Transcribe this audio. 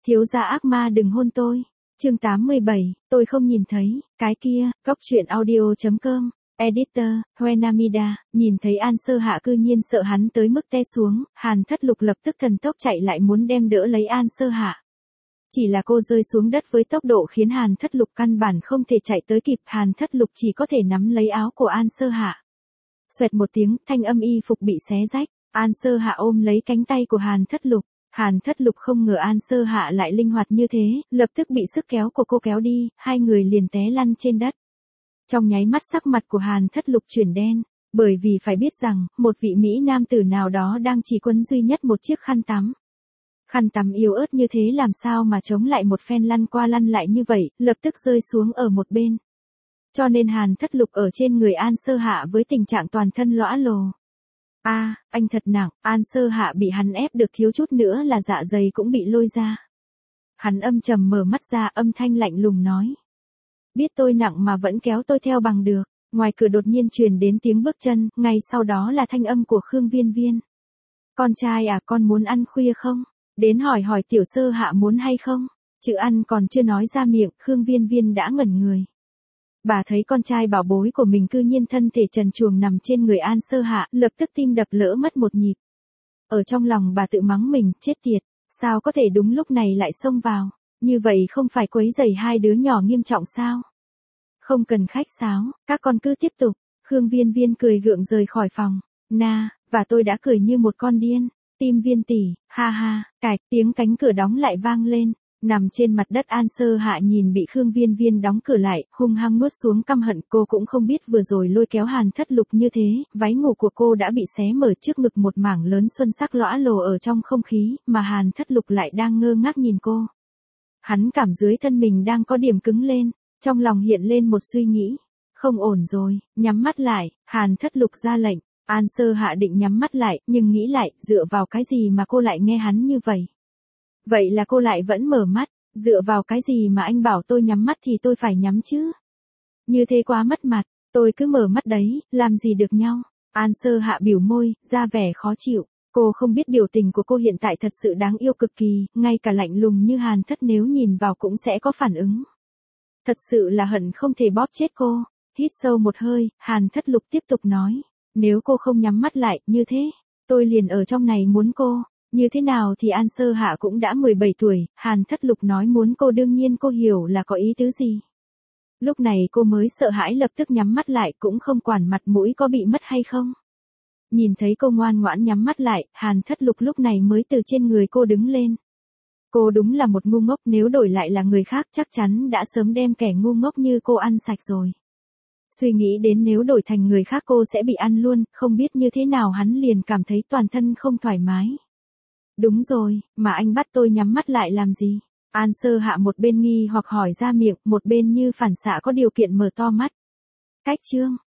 Thiếu gia ác ma đừng hôn tôi. Chương 87, tôi không nhìn thấy, cái kia, góc truyện audio.com, editor, Hoenamida, nhìn thấy An Sơ Hạ cư nhiên sợ hắn tới mức té xuống, Hàn Thất Lục lập tức thần tốc chạy lại muốn đem đỡ lấy An Sơ Hạ. Chỉ là cô rơi xuống đất với tốc độ khiến Hàn Thất Lục căn bản không thể chạy tới kịp, Hàn Thất Lục chỉ có thể nắm lấy áo của An Sơ Hạ. Xoẹt một tiếng, thanh âm y phục bị xé rách, An Sơ Hạ ôm lấy cánh tay của Hàn Thất Lục. Hàn Thất Lục không ngờ An Sơ Hạ lại linh hoạt như thế, lập tức bị sức kéo của cô kéo đi, hai người liền té lăn trên đất. Trong nháy mắt sắc mặt của Hàn Thất Lục chuyển đen, bởi vì phải biết rằng, một vị Mỹ nam tử nào đó đang chỉ quấn duy nhất một chiếc khăn tắm. Khăn tắm yếu ớt như thế làm sao mà chống lại một phen lăn qua lăn lại như vậy, lập tức rơi xuống ở một bên. Cho nên Hàn Thất Lục ở trên người An Sơ Hạ với tình trạng toàn thân lõa lồ. Anh thật nặng, An Sơ Hạ bị hắn ép được thiếu chút nữa là dạ dày cũng bị lôi ra. Hắn âm trầm mở mắt ra, âm thanh lạnh lùng nói. Biết tôi nặng mà vẫn kéo tôi theo bằng được. Ngoài cửa đột nhiên truyền đến tiếng bước chân, ngay sau đó là thanh âm của Khương Viên Viên. Con trai à, con muốn ăn khuya không? Đến hỏi tiểu Sơ Hạ muốn hay không? Chữ ăn còn chưa nói ra miệng, Khương Viên Viên đã ngẩn người. Bà thấy con trai bảo bối của mình cư nhiên thân thể trần truồng nằm trên người An Sơ Hạ, lập tức tim đập lỡ mất một nhịp. Ở trong lòng bà tự mắng mình, chết tiệt, sao có thể đúng lúc này lại xông vào, như vậy không phải quấy rầy hai đứa nhỏ nghiêm trọng sao? Không cần khách sáo, các con cứ tiếp tục. Khương Viên Viên cười gượng rời khỏi phòng. Và tôi đã cười như một con điên. Tim Viên tỷ, ha ha, cạch, tiếng cánh cửa đóng lại vang lên. Nằm trên mặt đất An Sơ Hạ nhìn bị Khương Viên Viên đóng cửa lại, hung hăng nuốt xuống căm hận, cô cũng không biết vừa rồi lôi kéo Hàn Thất Lục như thế, váy ngủ của cô đã bị xé mở trước ngực một mảng lớn xuân sắc lõa lồ ở trong không khí, mà Hàn Thất Lục lại đang ngơ ngác nhìn cô. Hắn cảm dưới thân mình đang có điểm cứng lên, trong lòng hiện lên một suy nghĩ, không ổn rồi, nhắm mắt lại, Hàn Thất Lục ra lệnh, An Sơ Hạ định nhắm mắt lại, nhưng nghĩ lại, dựa vào cái gì mà cô lại nghe hắn như vậy? Vậy là cô lại vẫn mở mắt, dựa vào cái gì mà anh bảo tôi nhắm mắt thì tôi phải nhắm chứ? Như thế quá mất mặt, tôi cứ mở mắt đấy, làm gì được nhau? An Sơ Hạ biểu môi, ra vẻ khó chịu, cô không biết biểu tình của cô hiện tại thật sự đáng yêu cực kỳ, ngay cả lạnh lùng như Hàn Thất nếu nhìn vào cũng sẽ có phản ứng. Thật sự là hận không thể bóp chết cô. Hít sâu một hơi, Hàn Thất Lục tiếp tục nói, nếu cô không nhắm mắt lại, như thế, tôi liền ở trong này muốn cô. Như thế nào thì An Sơ Hạ cũng đã 17 tuổi, Hàn Thất Lục nói muốn cô đương nhiên cô hiểu là có ý tứ gì. Lúc này cô mới sợ hãi lập tức nhắm mắt lại cũng không quản mặt mũi có bị mất hay không. Nhìn thấy cô ngoan ngoãn nhắm mắt lại, Hàn Thất Lục lúc này mới từ trên người cô đứng lên. Cô đúng là một ngu ngốc, nếu đổi lại là người khác chắc chắn đã sớm đem kẻ ngu ngốc như cô ăn sạch rồi. Suy nghĩ đến nếu đổi thành người khác cô sẽ bị ăn luôn, không biết như thế nào hắn liền cảm thấy toàn thân không thoải mái. Đúng rồi, mà anh bắt tôi nhắm mắt lại làm gì? An Sơ Hạ một bên nghi hoặc hỏi ra miệng, một bên như phản xạ có điều kiện mở to mắt. Cách chương,